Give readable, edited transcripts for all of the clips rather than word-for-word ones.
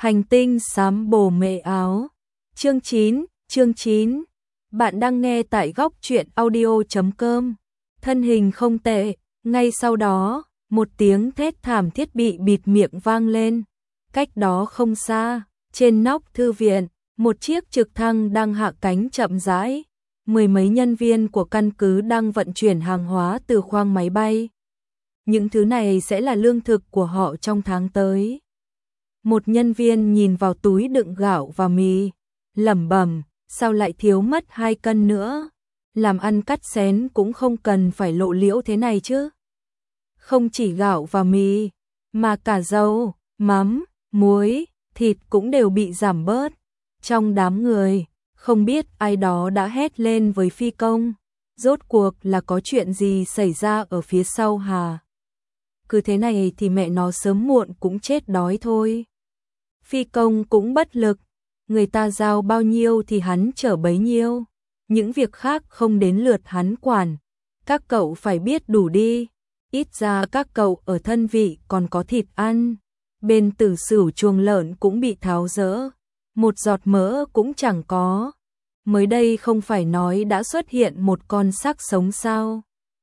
Hành tinh xám bồ mệ áo. Chương 9. Bạn đang nghe tại góc truyện audio.com. Thân hình không tệ, ngay sau đó, một tiếng thét thảm thiết bị bịt miệng vang lên. Cách đó không xa, trên nóc thư viện, một chiếc trực thăng đang hạ cánh chậm rãi. Mười mấy nhân viên của căn cứ đang vận chuyển hàng hóa từ khoang máy bay. Những thứ này sẽ là lương thực của họ trong tháng tới. Một nhân viên nhìn vào túi đựng gạo và mì, lẩm bẩm, sao lại thiếu mất 2 cân nữa? Làm ăn cắt xén cũng không cần phải lộ liễu thế này chứ. Không chỉ gạo và mì, mà cả dầu, mắm, muối, thịt cũng đều bị giảm bớt. Trong đám người, không biết ai đó đã hét lên với phi công, rốt cuộc là có chuyện gì xảy ra ở phía sau hả? Cứ thế này thì mẹ nó sớm muộn cũng chết đói thôi. Phi công cũng bất lực, người ta giao bao nhiêu thì hắn chở bấy nhiêu, những việc khác không đến lượt hắn quản. Các cậu phải biết đủ đi, ít ra các cậu ở thân vị còn có thịt ăn. Bên Tử Sửu chuồng lợn cũng bị tháo dỡ, một giọt mỡ cũng chẳng có. Mới đây không phải nói đã xuất hiện một con xác sống sao?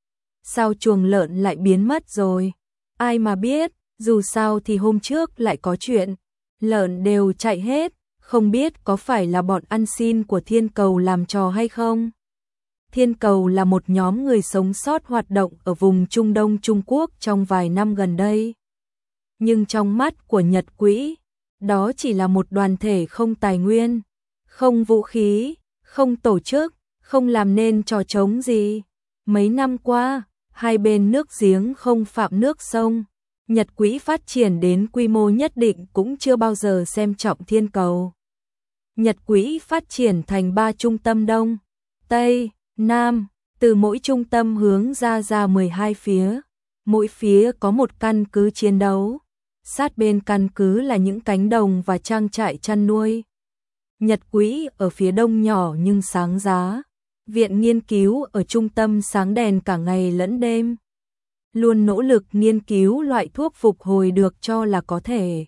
Sao chuồng lợn lại biến mất rồi? Ai mà biết, dù sao thì hôm trước lại có chuyện. Lợn đều chạy hết, không biết có phải là bọn ăn xin của Thiên Cầu làm trò hay không? Thiên Cầu là một nhóm người sống sót hoạt động ở vùng Trung Đông Trung Quốc trong vài năm gần đây. Nhưng trong mắt của Nhật Quỹ, đó chỉ là một đoàn thể không tài nguyên, không vũ khí, không tổ chức, không làm nên trò trống gì. Mấy năm qua, hai bên nước giếng không phạm nước sông. Nhật Quỹ phát triển đến quy mô nhất định cũng chưa bao giờ xem trọng Thiên Cầu. Nhật Quỹ phát triển thành 3 trung tâm Đông, Tây, Nam, từ mỗi trung tâm hướng ra 12 phía. Mỗi phía có một căn cứ chiến đấu. Sát bên căn cứ là những cánh đồng và trang trại chăn nuôi. Nhật Quỹ ở phía đông nhỏ nhưng sáng giá. Viện nghiên cứu ở trung tâm sáng đèn cả ngày lẫn đêm. Luôn nỗ lực nghiên cứu loại thuốc phục hồi được cho là có thể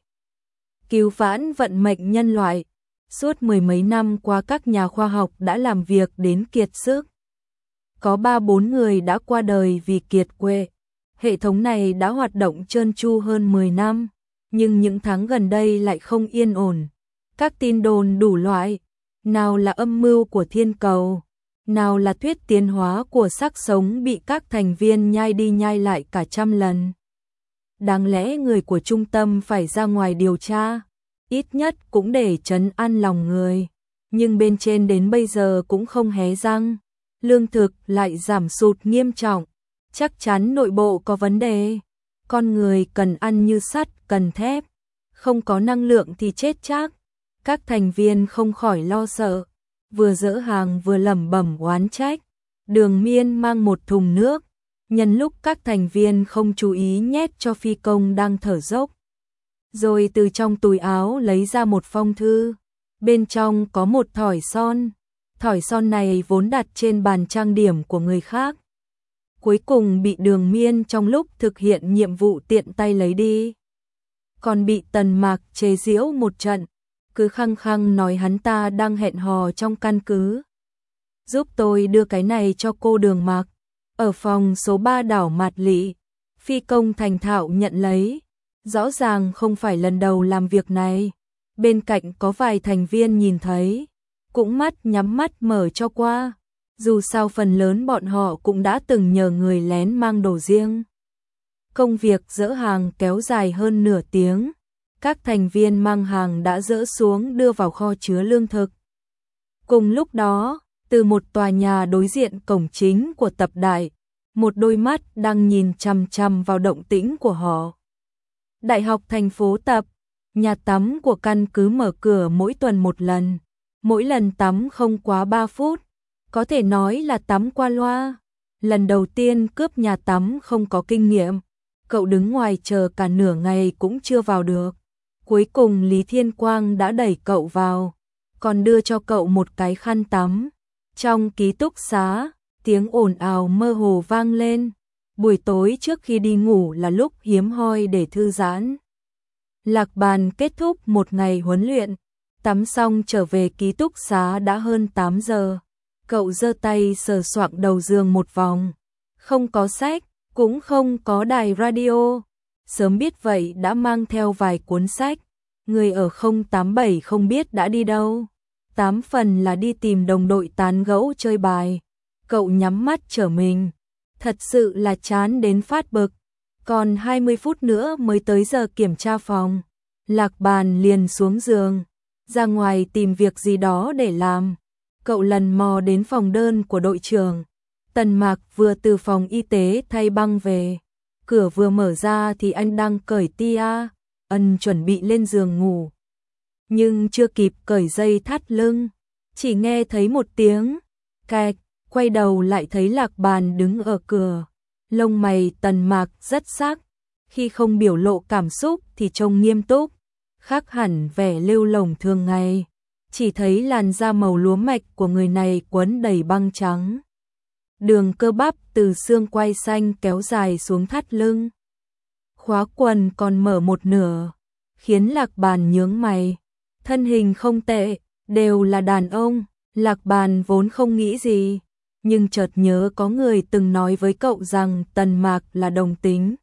cứu vãn vận mệnh nhân loại. Suốt mười mấy năm qua các nhà khoa học đã làm việc đến kiệt sức. Có 3-4 người đã qua đời vì kiệt quệ. Hệ thống này đã hoạt động trơn tru hơn 10 năm, nhưng những tháng gần đây lại không yên ổn. Các tin đồn đủ loại, nào là âm mưu của Thiên Cầu, nào là thuyết tiến hóa của xác sống bị các thành viên nhai đi nhai lại cả trăm lần. Đáng lẽ người của trung tâm phải ra ngoài điều tra, ít nhất cũng để trấn an lòng người, nhưng bên trên đến bây giờ cũng không hé răng. Lương thực lại giảm sụt nghiêm trọng, chắc chắn nội bộ có vấn đề. Con người cần ăn như sắt, cần thép, không có năng lượng thì chết chắc. Các thành viên không khỏi lo sợ, vừa dỡ hàng vừa lẩm bẩm oán trách. Đường Miên mang một thùng nước, nhân lúc các thành viên không chú ý nhét cho phi công đang thở dốc. Rồi từ trong túi áo lấy ra một phong thư, bên trong có một thỏi son. Thỏi son này vốn đặt trên bàn trang điểm của người khác. Cuối cùng bị Đường Miên trong lúc thực hiện nhiệm vụ tiện tay lấy đi. Còn bị Tần Mạc chế giễu một trận, cứ khăng khăng nói hắn ta đang hẹn hò trong căn cứ. Giúp tôi đưa cái này cho cô Đường Mạc. Ở phòng số 3 đảo Mạt Lị, phi công thành thạo nhận lấy. Rõ ràng không phải lần đầu làm việc này. Bên cạnh có vài thành viên nhìn thấy, cũng mắt nhắm mắt mở cho qua. Dù sao phần lớn bọn họ cũng đã từng nhờ người lén mang đồ riêng. Công việc dỡ hàng kéo dài hơn nửa tiếng. Các thành viên mang hàng đã dỡ xuống đưa vào kho chứa lương thực. Cùng lúc đó, từ một tòa nhà đối diện cổng chính của tập đại, một đôi mắt đang nhìn chằm chằm vào động tĩnh của họ. Đại học thành phố Tập, nhà tắm của căn cứ mở cửa mỗi tuần một lần. Mỗi lần tắm không quá 3 phút, có thể nói là tắm qua loa. Lần đầu tiên cướp nhà tắm không có kinh nghiệm, cậu đứng ngoài chờ cả nửa ngày cũng chưa vào được. Cuối cùng Lý Thiên Quang đã đẩy cậu vào, còn đưa cho cậu một cái khăn tắm. Trong ký túc xá, tiếng ồn ào mơ hồ vang lên. Buổi tối trước khi đi ngủ là lúc hiếm hoi để thư giãn. Lạc Bàn kết thúc một ngày huấn luyện, tắm xong trở về ký túc xá đã hơn 8 giờ. Cậu giơ tay sờ soạng đầu giường một vòng, không có sách, cũng không có đài radio. Sớm biết vậy đã mang theo vài cuốn sách. Người ở 087 không biết đã đi đâu. 8 phần là đi tìm đồng đội tán gẫu chơi bài. Cậu nhắm mắt trở mình, thật sự là chán đến phát bực. Còn 20 phút nữa mới tới giờ kiểm tra phòng. Lạc Bàn liền xuống giường, ra ngoài tìm việc gì đó để làm. Cậu lần mò đến phòng đơn của đội trưởng. Tần Mạc vừa từ phòng y tế thay băng về. Cửa vừa mở ra thì anh đang cởi tia, chuẩn bị lên giường ngủ. Nhưng chưa kịp cởi dây thắt lưng, chỉ nghe thấy một tiếng kẹt, quay đầu lại thấy Lạc Bàn đứng ở cửa. Lông mày Tần Mạc rất sắc, khi không biểu lộ cảm xúc thì trông nghiêm túc, khác hẳn vẻ lêu lổng thường ngày. Chỉ thấy làn da màu lúa mạch của người này quấn đầy băng trắng. Đường cơ bắp từ xương quai xanh kéo dài xuống thắt lưng. Khóa quần còn mở một nửa, khiến Lạc Bàn nhướng mày. Thân hình không tệ, đều là đàn ông. Lạc Bàn vốn không nghĩ gì, nhưng chợt nhớ có người từng nói với cậu rằng Tần Mạc là đồng tính.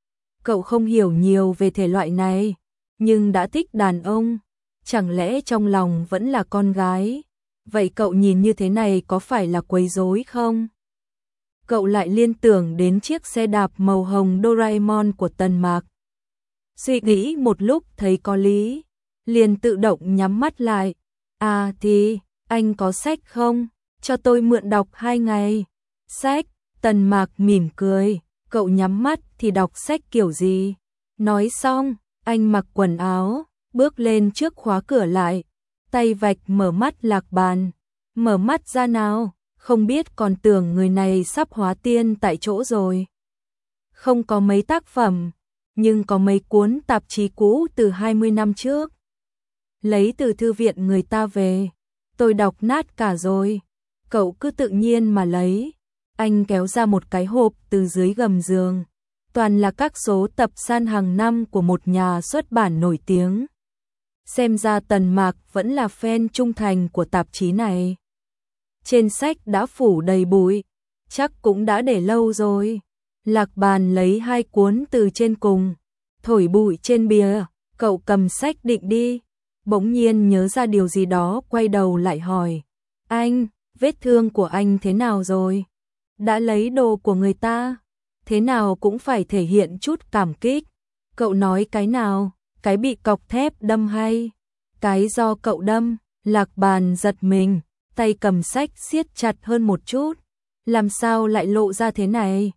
Cậu không hiểu nhiều về thể loại này, nhưng đã thích đàn ông. Chẳng lẽ trong lòng vẫn là con gái? Vậy cậu nhìn như thế này có phải là quấy rối không? Cậu lại liên tưởng đến chiếc xe đạp màu hồng Doraemon của Tần Mạc. Suy nghĩ một lúc thấy có lý, liền tự động nhắm mắt lại. À thì, anh có sách không? Cho tôi mượn đọc 2 ngày. Sách, Tần Mạc mỉm cười, cậu nhắm mắt thì đọc sách kiểu gì? Nói xong, anh mặc quần áo, bước lên trước khóa cửa lại, tay vạch mở mắt Lạc Bàn. Mở mắt ra nào, không biết còn tưởng người này sắp hóa tiên tại chỗ rồi. Không có mấy tác phẩm, nhưng có mấy cuốn tạp chí cũ từ 20 năm trước. Lấy từ thư viện người ta về, tôi đọc nát cả rồi. Cậu cứ tự nhiên mà lấy. Anh kéo ra một cái hộp từ dưới gầm giường, toàn là các số tập san hàng năm của một nhà xuất bản nổi tiếng. Xem ra Tần Mạc vẫn là fan trung thành của tạp chí này. Trên sách đã phủ đầy bụi, chắc cũng đã để lâu rồi. Lạc Bàn lấy 2 cuốn từ trên cùng, thổi bụi trên bìa. Cậu cầm sách định đi, bỗng nhiên nhớ ra điều gì đó, quay đầu lại hỏi: anh, vết thương của anh thế nào rồi? Đã lấy đồ của người ta, thế nào cũng phải thể hiện chút cảm kích. Cậu nói cái nào, cái bị cọc thép đâm hay cái do cậu đâm? Lạc Bàn giật mình, tay cầm sách siết chặt hơn một chút. Làm sao lại lộ ra thế này?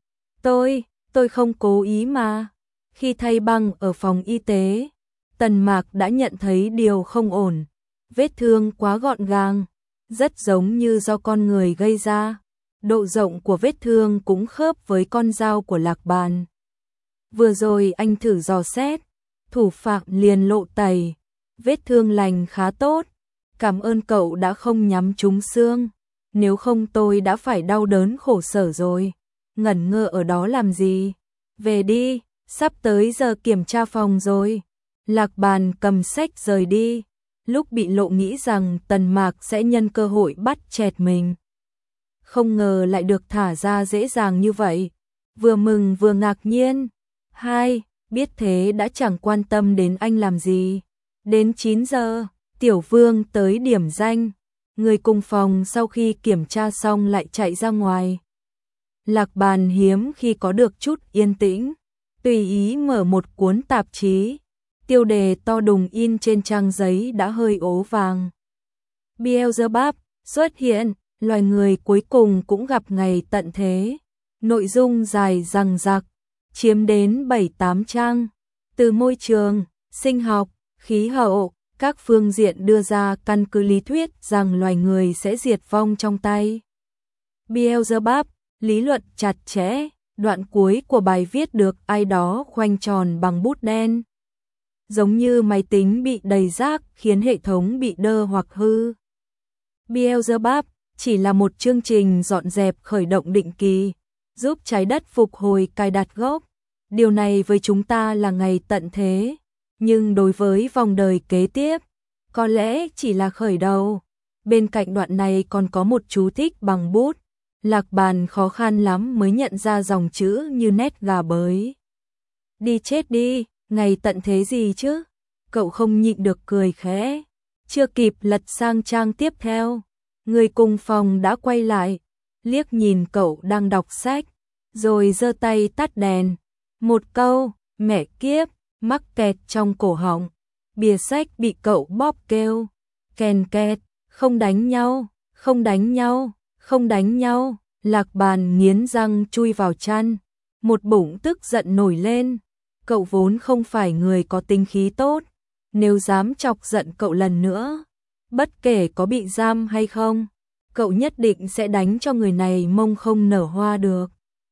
Tôi không cố ý mà. Khi thay băng ở phòng y tế, Tần Mạc đã nhận thấy điều không ổn. Vết thương quá gọn gàng, rất giống như do con người gây ra. Độ rộng của vết thương cũng khớp với con dao của Lạc Bàn. Vừa rồi anh thử dò xét, thủ phạm liền lộ tẩy. Vết thương lành khá tốt. Cảm ơn cậu đã không nhắm trúng xương. Nếu không tôi đã phải đau đớn khổ sở rồi. Ngẩn ngơ ở đó làm gì? Về đi, sắp tới giờ kiểm tra phòng rồi. Lạc Bàn cầm sách rời đi. Lúc bị lộ nghĩ rằng Tần Mạc sẽ nhân cơ hội bắt chẹt mình. Không ngờ lại được thả ra dễ dàng như vậy. Vừa mừng vừa ngạc nhiên. Biết thế đã chẳng quan tâm đến anh làm gì. Đến 9 giờ, Tiểu Vương tới điểm danh. Người cùng phòng sau khi kiểm tra xong lại chạy ra ngoài. Lạc Bàn hiếm khi có được chút yên tĩnh, tùy ý mở một cuốn tạp chí. Tiêu đề to đùng in trên trang giấy đã hơi ố vàng. Beelzebub xuất hiện, loài người cuối cùng cũng gặp ngày tận thế. Nội dung dài dằng dặc, chiếm đến 7-8 trang. Từ môi trường, sinh học, khí hậu, các phương diện đưa ra căn cứ lý thuyết rằng loài người sẽ diệt vong trong tay Beelzebub, lý luận chặt chẽ. Đoạn cuối của bài viết được ai đó khoanh tròn bằng bút đen. Giống như máy tính bị đầy rác khiến hệ thống bị đơ hoặc hư. Beelzebub chỉ là một chương trình dọn dẹp khởi động định kỳ, giúp trái đất phục hồi cài đặt gốc. Điều này với chúng ta là ngày tận thế. nhưng đối với vòng đời kế tiếp, có lẽ chỉ là khởi đầu. Bên cạnh đoạn này còn có một chú thích bằng bút. Lạc Bàn khó khăn lắm mới nhận ra dòng chữ như nét gà bới. Đi chết đi, ngày tận thế gì chứ? Cậu không nhịn được cười khẽ. Chưa kịp lật sang trang tiếp theo, người cùng phòng đã quay lại, liếc nhìn cậu đang đọc sách, rồi giơ tay tắt đèn. Một câu, mẹ kiếp, mắc kẹt trong cổ họng. Bìa sách bị cậu bóp kêu. Kèn kẹt, không đánh nhau, không đánh nhau, không đánh nhau. Lạc Bàn nghiến răng chui vào chăn. Một bụng tức giận nổi lên. Cậu vốn không phải người có tính khí tốt. Nếu dám chọc giận cậu lần nữa, bất kể có bị giam hay không, cậu nhất định sẽ đánh cho người này mông không nở hoa được.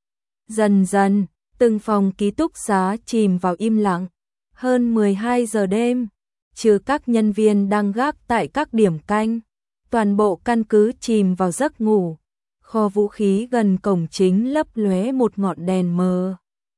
Dần dần, từng phòng ký túc xá chìm vào im lặng. Hơn 12 giờ đêm, trừ các nhân viên đang gác tại các điểm canh, toàn bộ căn cứ chìm vào giấc ngủ. Kho vũ khí gần cổng chính lấp lóe một ngọn đèn mờ,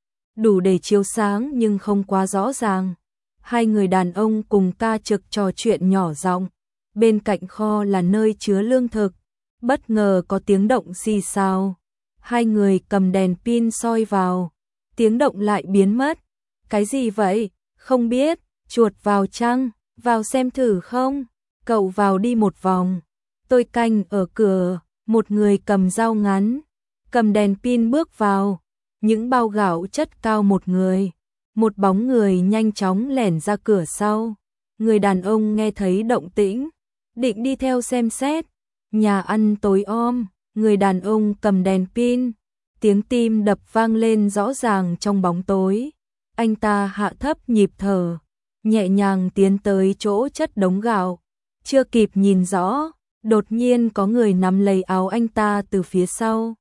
đủ để chiếu sáng nhưng không quá rõ ràng. Hai người đàn ông cùng ca trực trò chuyện nhỏ giọng. Bên cạnh kho là nơi chứa lương thực, bất ngờ có tiếng động xì xào. Hai người cầm đèn pin soi vào, tiếng động lại biến mất. Cái gì vậy? Không biết, chuột vào chăng? Vào xem thử không? Cậu vào đi một vòng. Tôi canh ở cửa. Một người cầm dao ngắn, cầm đèn pin bước vào. Những bao gạo chất cao một người. Một bóng người nhanh chóng lẻn ra cửa sau. Người đàn ông nghe thấy động tĩnh, định đi theo xem xét. Nhà ăn tối om, người đàn ông cầm đèn pin. Tiếng tim đập vang lên rõ ràng trong bóng tối. Anh ta hạ thấp nhịp thở, nhẹ nhàng tiến tới chỗ chất đống gạo. Chưa kịp nhìn rõ, đột nhiên có người nắm lấy áo anh ta từ phía sau.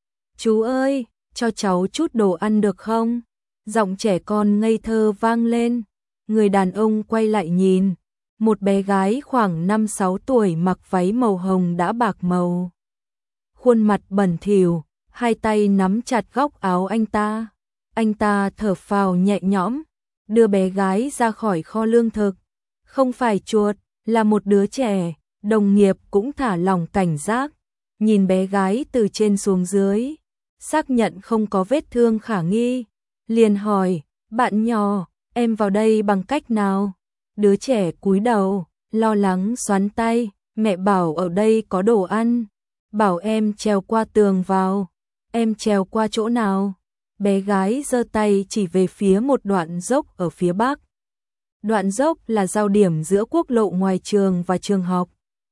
Chú ơi, cho cháu chút đồ ăn được không? Giọng trẻ con ngây thơ vang lên. Người đàn ông quay lại nhìn. Một bé gái khoảng 5-6 tuổi mặc váy màu hồng đã bạc màu. Khuôn mặt bẩn thỉu, hai tay nắm chặt góc áo anh ta. Anh ta thở phào nhẹ nhõm, đưa bé gái ra khỏi kho lương thực. Không phải chuột, là một đứa trẻ. Đồng nghiệp cũng thả lỏng cảnh giác, nhìn bé gái từ trên xuống dưới, xác nhận không có vết thương khả nghi, liền hỏi, bạn nhỏ, em vào đây bằng cách nào? Đứa trẻ cúi đầu, lo lắng xoắn tay, mẹ bảo ở đây có đồ ăn, bảo em trèo qua tường vào. Em trèo qua chỗ nào? Bé gái giơ tay chỉ về phía một đoạn dốc ở phía bắc. Đoạn dốc là giao điểm giữa quốc lộ ngoài trường và trường học.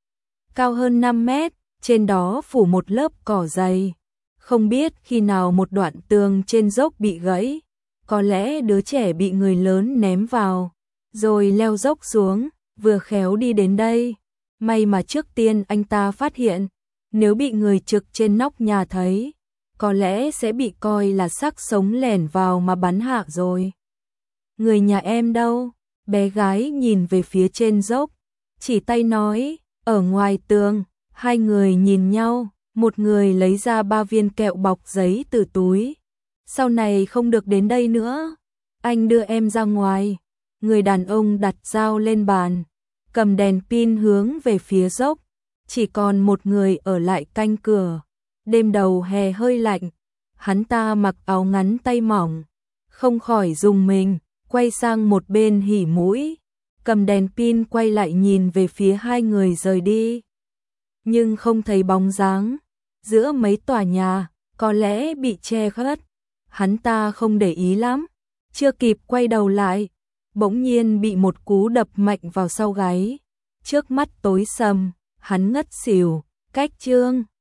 Cao hơn 5 mét, trên đó phủ một lớp cỏ dày. Không biết khi nào một đoạn tường trên dốc bị gãy, có lẽ đứa trẻ bị người lớn ném vào, rồi leo dốc xuống, vừa khéo đi đến đây. May mà trước tiên anh ta phát hiện, nếu bị người trực trên nóc nhà thấy, có lẽ sẽ bị coi là xác sống lẻn vào mà bắn hạ rồi. Người nhà em đâu? Bé gái nhìn về phía trên dốc, chỉ tay nói, ở ngoài tường. Hai người nhìn nhau, một người lấy ra 3 viên kẹo bọc giấy từ túi. Sau này không được đến đây nữa, anh đưa em ra ngoài. Người đàn ông đặt dao lên bàn, cầm đèn pin hướng về phía dốc. Chỉ còn một người ở lại canh cửa. Đêm đầu hè hơi lạnh, hắn ta mặc áo ngắn tay mỏng, không khỏi rùng mình, quay sang một bên hỉ mũi, cầm đèn pin quay lại nhìn về phía hai người rời đi. Nhưng không thấy bóng dáng, giữa mấy tòa nhà, có lẽ bị che khuất. Hắn ta không để ý lắm, chưa kịp quay đầu lại, bỗng nhiên bị một cú đập mạnh vào sau gáy. Trước mắt tối sầm, hắn ngất xỉu. Cách chương